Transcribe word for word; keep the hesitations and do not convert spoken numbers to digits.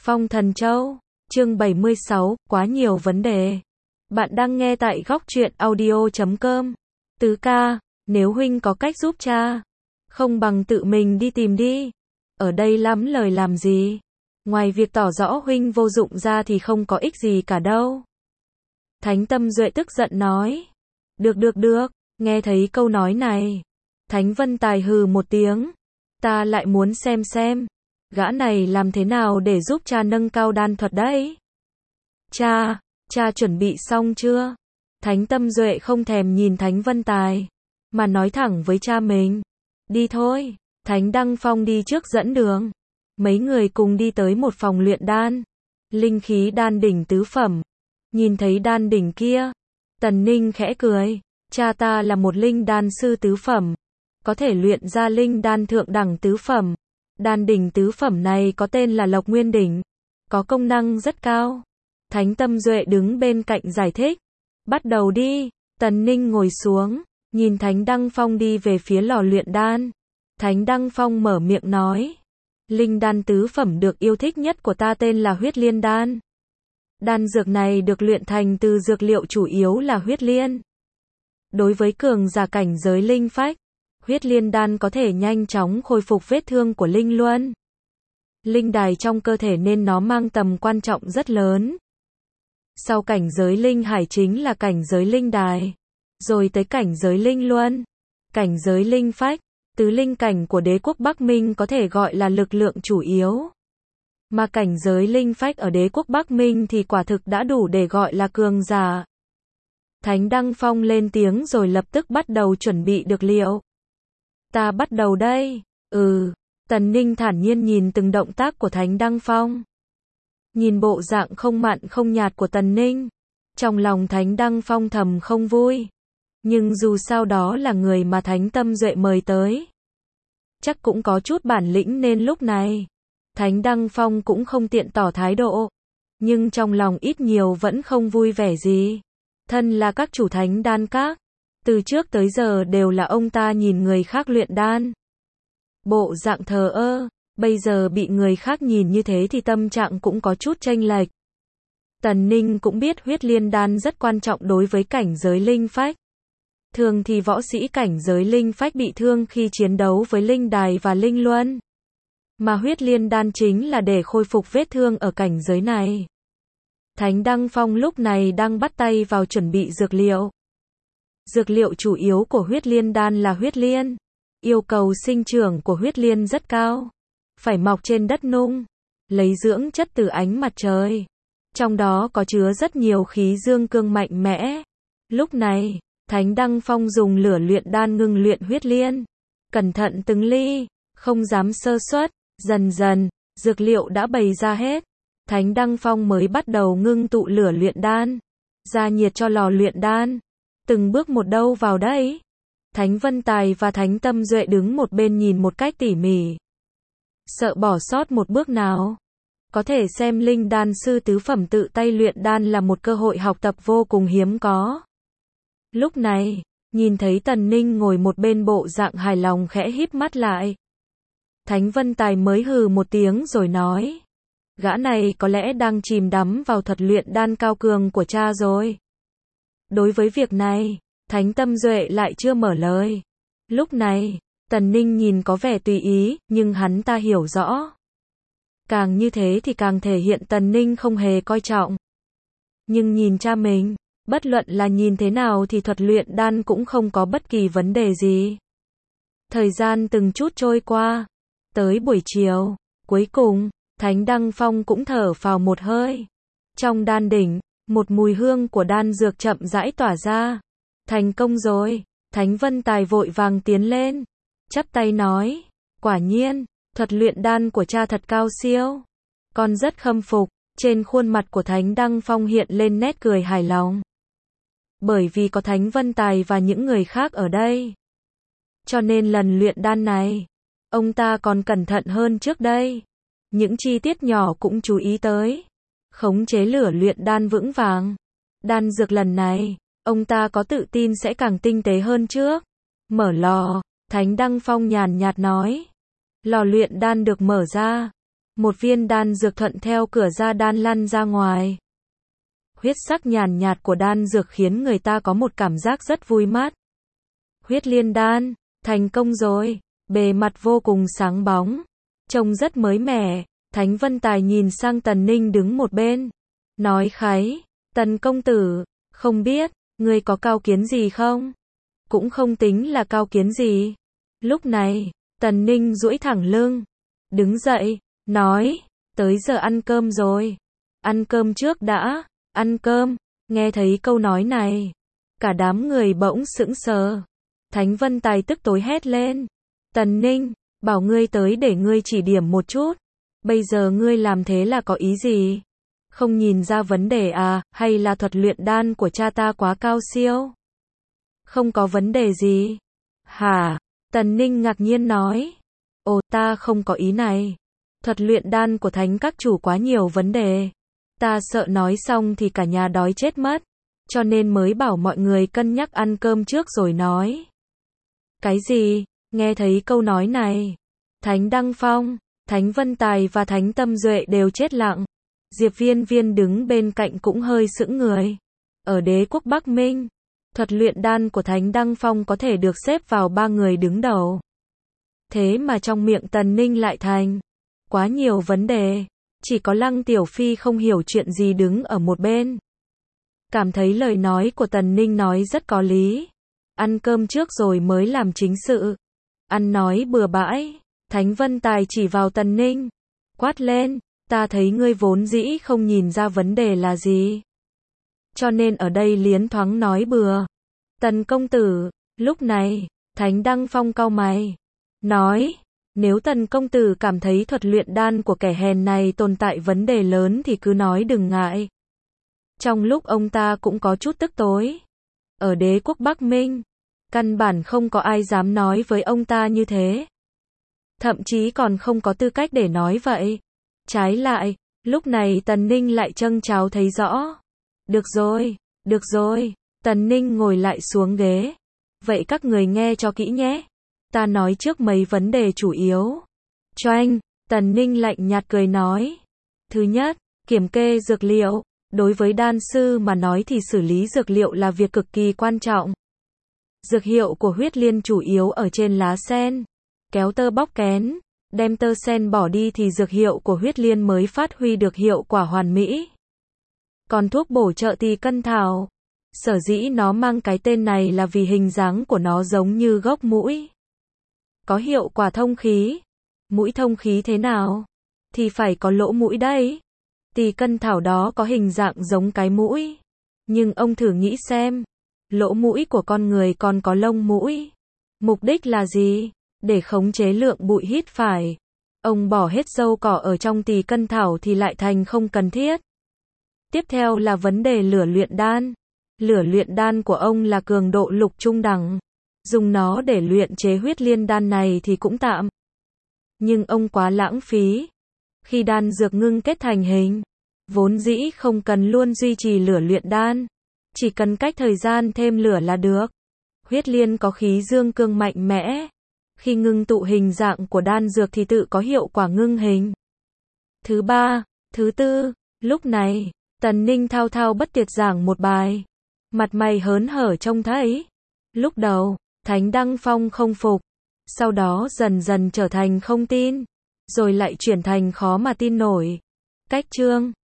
Phong Thần Châu, chương bảy mươi sáu, quá nhiều vấn đề. Bạn đang nghe tại góc truyện audio chấm com. Tứ ca, nếu huynh có cách giúp cha, không bằng tự mình đi tìm đi. Ở đây lắm lời làm gì? Ngoài việc tỏ rõ huynh vô dụng ra thì không có ích gì cả đâu. Thánh Tâm Duệ tức giận nói. Được được được, nghe thấy câu nói này. Thánh Vân Tài hừ một tiếng. Ta lại muốn xem xem. Gã này làm thế nào để giúp cha nâng cao đan thuật đấy? Cha, cha chuẩn bị xong chưa? Thánh Tâm Duệ không thèm nhìn Thánh Vân Tài, mà nói thẳng với cha mình. Đi thôi, Thánh Đăng Phong đi trước dẫn đường. Mấy người cùng đi tới một phòng luyện đan. Linh khí đan đỉnh tứ phẩm. Nhìn thấy đan đỉnh kia, Tần Ninh khẽ cười. Cha ta là một linh đan sư tứ phẩm, có thể luyện ra linh đan thượng đẳng tứ phẩm. Đan đỉnh tứ phẩm này có tên là Lộc Nguyên đỉnh, có công năng rất cao. Thánh Tâm Duệ đứng bên cạnh giải thích. Bắt đầu đi. Tần Ninh ngồi xuống, nhìn Thánh Đăng Phong đi về phía lò luyện đan. Thánh Đăng Phong mở miệng nói. Linh đan tứ phẩm được yêu thích nhất của ta tên là huyết liên đan. Đan dược này được luyện thành từ dược liệu chủ yếu là huyết liên. Đối với cường giả cảnh giới linh phách, huyết liên đan có thể nhanh chóng khôi phục vết thương của linh luân, linh đài trong cơ thể nên nó mang tầm quan trọng rất lớn. Sau cảnh giới linh hải chính là cảnh giới linh đài, rồi tới cảnh giới linh luân, cảnh giới linh phách, tứ linh cảnh của đế quốc Bắc Minh có thể gọi là lực lượng chủ yếu. Mà cảnh giới linh phách ở đế quốc Bắc Minh thì quả thực đã đủ để gọi là cường giả. Thánh Đăng Phong lên tiếng rồi lập tức bắt đầu chuẩn bị dược liệu. Ta bắt đầu đây. Ừ. Tần Ninh thản nhiên nhìn từng động tác của Thánh Đăng Phong. Nhìn bộ dạng không mặn không nhạt của Tần Ninh, trong lòng Thánh Đăng Phong thầm không vui. Nhưng dù sao đó là người mà Thánh Tâm Duệ mời tới, chắc cũng có chút bản lĩnh nên lúc này Thánh Đăng Phong cũng không tiện tỏ thái độ. Nhưng trong lòng ít nhiều vẫn không vui vẻ gì. Thân là các chủ thánh đan các, từ trước tới giờ đều là ông ta nhìn người khác luyện đan, bộ dạng thờ ơ, bây giờ bị người khác nhìn như thế thì tâm trạng cũng có chút chênh lệch. Tần Ninh cũng biết huyết liên đan rất quan trọng đối với cảnh giới linh phách. Thường thì võ sĩ cảnh giới linh phách bị thương khi chiến đấu với linh đài và linh luân. Mà huyết liên đan chính là để khôi phục vết thương ở cảnh giới này. Thánh Đăng Phong lúc này đang bắt tay vào chuẩn bị dược liệu. Dược liệu chủ yếu của huyết liên đan là huyết liên. Yêu cầu sinh trưởng của huyết liên rất cao. Phải mọc trên đất nung, lấy dưỡng chất từ ánh mặt trời. Trong đó có chứa rất nhiều khí dương cương mạnh mẽ. Lúc này, Thánh Đăng Phong dùng lửa luyện đan ngưng luyện huyết liên. Cẩn thận từng ly, không dám sơ suất. Dần dần, dược liệu đã bày ra hết. Thánh Đăng Phong mới bắt đầu ngưng tụ lửa luyện đan, ra nhiệt cho lò luyện đan. Từng bước một đâu vào đấy. Thánh Vân Tài và Thánh Tâm Duệ đứng một bên nhìn một cách tỉ mỉ, sợ bỏ sót một bước nào. Có thể xem linh đan sư tứ phẩm tự tay luyện đan là một cơ hội học tập vô cùng hiếm có. Lúc này, nhìn thấy Tần Ninh ngồi một bên bộ dạng hài lòng khẽ híp mắt lại. Thánh Vân Tài mới hừ một tiếng rồi nói. Gã này có lẽ đang chìm đắm vào thuật luyện đan cao cường của cha rồi. Đối với việc này, Thánh Tâm Duệ lại chưa mở lời. Lúc này, Tần Ninh nhìn có vẻ tùy ý, nhưng hắn ta hiểu rõ. Càng như thế thì càng thể hiện Tần Ninh không hề coi trọng. Nhưng nhìn cha mình, bất luận là nhìn thế nào thì thuật luyện đan cũng không có bất kỳ vấn đề gì. Thời gian từng chút trôi qua. Tới buổi chiều, cuối cùng, Thánh Đăng Phong cũng thở phào một hơi. Trong đan đỉnh, một mùi hương của đan dược chậm rãi tỏa ra. Thành công rồi. Thánh Vân Tài vội vàng tiến lên, chắp tay nói. Quả nhiên, thuật luyện đan của cha thật cao siêu. Con rất khâm phục. Trên khuôn mặt của Thánh Đăng Phong hiện lên nét cười hài lòng. Bởi vì có Thánh Vân Tài và những người khác ở đây, cho nên lần luyện đan này, ông ta còn cẩn thận hơn trước đây. Những chi tiết nhỏ cũng chú ý tới. Khống chế lửa luyện đan vững vàng. Đan dược lần này, ông ta có tự tin sẽ càng tinh tế hơn trước. Mở lò, Thánh Đăng Phong nhàn nhạt nói. Lò luyện đan được mở ra. Một viên đan dược thuận theo cửa ra đan lăn ra ngoài. Huyết sắc nhàn nhạt của đan dược khiến người ta có một cảm giác rất vui mắt. Huyết liên đan, thành công rồi, bề mặt vô cùng sáng bóng, trông rất mới mẻ. Thánh Vân Tài nhìn sang Tần Ninh đứng một bên, nói kháy, Tần công tử, không biết, ngươi có cao kiến gì không? Cũng không tính là cao kiến gì. Lúc này, Tần Ninh duỗi thẳng lưng, đứng dậy, nói, tới giờ ăn cơm rồi. Ăn cơm trước đã, ăn cơm. Nghe thấy câu nói này, cả đám người bỗng sững sờ. Thánh Vân Tài tức tối hét lên, Tần Ninh, bảo ngươi tới để ngươi chỉ điểm một chút. Bây giờ ngươi làm thế là có ý gì? Không nhìn ra vấn đề à, hay là thuật luyện đan của cha ta quá cao siêu? Không có vấn đề gì. Hả? Tần Ninh ngạc nhiên nói. Ồ, ta không có ý này. Thuật luyện đan của thánh các chủ quá nhiều vấn đề. Ta sợ nói xong thì cả nhà đói chết mất. Cho nên mới bảo mọi người cân nhắc ăn cơm trước rồi nói. Cái gì? Nghe thấy câu nói này, Thánh Đăng Phong, Thánh Vân Tài và Thánh Tâm Duệ đều chết lặng. Diệp Viên Viên đứng bên cạnh cũng hơi sững người. Ở đế quốc Bắc Minh, thuật luyện đan của Thánh Đăng Phong có thể được xếp vào ba người đứng đầu. Thế mà trong miệng Tần Ninh lại thành quá nhiều vấn đề. Chỉ có Lăng Tiểu Phi không hiểu chuyện gì đứng ở một bên. Cảm thấy lời nói của Tần Ninh nói rất có lý. Ăn cơm trước rồi mới làm chính sự. Ăn nói bừa bãi. Thánh Vân Tài chỉ vào Tần Ninh, quát lên, ta thấy ngươi vốn dĩ không nhìn ra vấn đề là gì. Cho nên ở đây liến thoáng nói bừa. Tần công tử, lúc này, Thánh Đăng Phong cau mày, nói, nếu Tần công tử cảm thấy thuật luyện đan của kẻ hèn này tồn tại vấn đề lớn thì cứ nói đừng ngại. Trong lúc ông ta cũng có chút tức tối. Ở đế quốc Bắc Minh, căn bản không có ai dám nói với ông ta như thế. Thậm chí còn không có tư cách để nói vậy. Trái lại, lúc này Tần Ninh lại châng cháo thấy rõ. Được rồi, được rồi, Tần Ninh ngồi lại xuống ghế. Vậy các người nghe cho kỹ nhé. Ta nói trước mấy vấn đề chủ yếu. Choanh, Tần Ninh lạnh nhạt cười nói. Thứ nhất, kiểm kê dược liệu. Đối với đan sư mà nói thì xử lý dược liệu là việc cực kỳ quan trọng. Dược hiệu của huyết liên chủ yếu ở trên lá sen. Kéo tơ bóc kén, đem tơ sen bỏ đi thì dược hiệu của huyết liên mới phát huy được hiệu quả hoàn mỹ. Còn thuốc bổ trợ thì cân thảo. Sở dĩ nó mang cái tên này là vì hình dáng của nó giống như gốc mũi. Có hiệu quả thông khí. Mũi thông khí thế nào? Thì phải có lỗ mũi đấy. Tỳ cân thảo đó có hình dạng giống cái mũi. Nhưng ông thử nghĩ xem. Lỗ mũi của con người còn có lông mũi. Mục đích là gì? Để khống chế lượng bụi hít phải. Ông bỏ hết dâu cỏ ở trong tỳ cân thảo thì lại thành không cần thiết. Tiếp theo là vấn đề lửa luyện đan. Lửa luyện đan của ông là cường độ lục trung đẳng. Dùng nó để luyện chế huyết liên đan này thì cũng tạm. Nhưng ông quá lãng phí. Khi đan dược ngưng kết thành hình, vốn dĩ không cần luôn duy trì lửa luyện đan. Chỉ cần cách thời gian thêm lửa là được. Huyết liên có khí dương cương mạnh mẽ. Khi ngưng tụ hình dạng của đan dược thì tự có hiệu quả ngưng hình. Thứ ba, thứ tư, lúc này, Tần Ninh thao thao bất tuyệt giảng một bài. Mặt mày hớn hở trông thấy. Lúc đầu, Thánh Đăng Phong không phục. Sau đó dần dần trở thành không tin. Rồi lại chuyển thành khó mà tin nổi. Cách chương